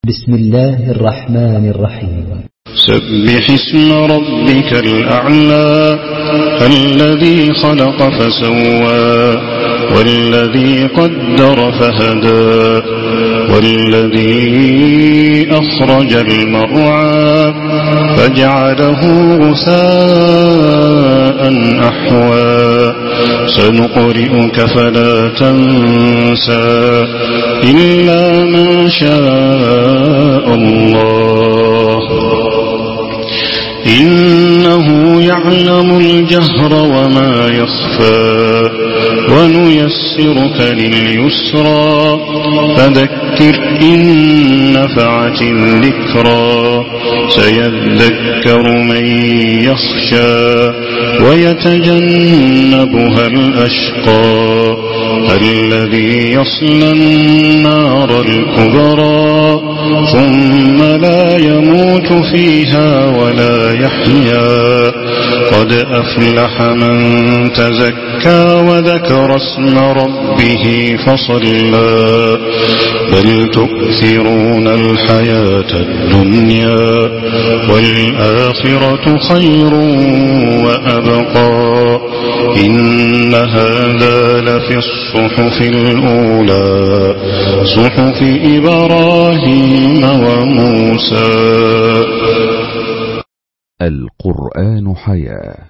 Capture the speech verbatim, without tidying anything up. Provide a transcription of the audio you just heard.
بسم الله الرحمن الرحيم. سبح اسم ربك الأعلى الذي خلق فسوى والذي قدر فهدى والذي أخرج المرعى فجعله غثاء أحوى سنقرئك فلا تنسى إلا ما شاء الله إنه يعلم الجهر وما يخفى ونيسرك لليسرى فذكر إن نفعت الذكرى سيذكر من يخشى ويتجنبها الأشقى الذي يصلى النار الكبرى ثم لا يموت فيها ولا يحيا قد أفلح من تزكى وذكر اسم ربه فصلى بل تؤثرون الحياة الدنيا والآخرة خير وأبقى إن هذا لفي الصحف الأولى صحف إبراهيم وموسى. القرآن حياة.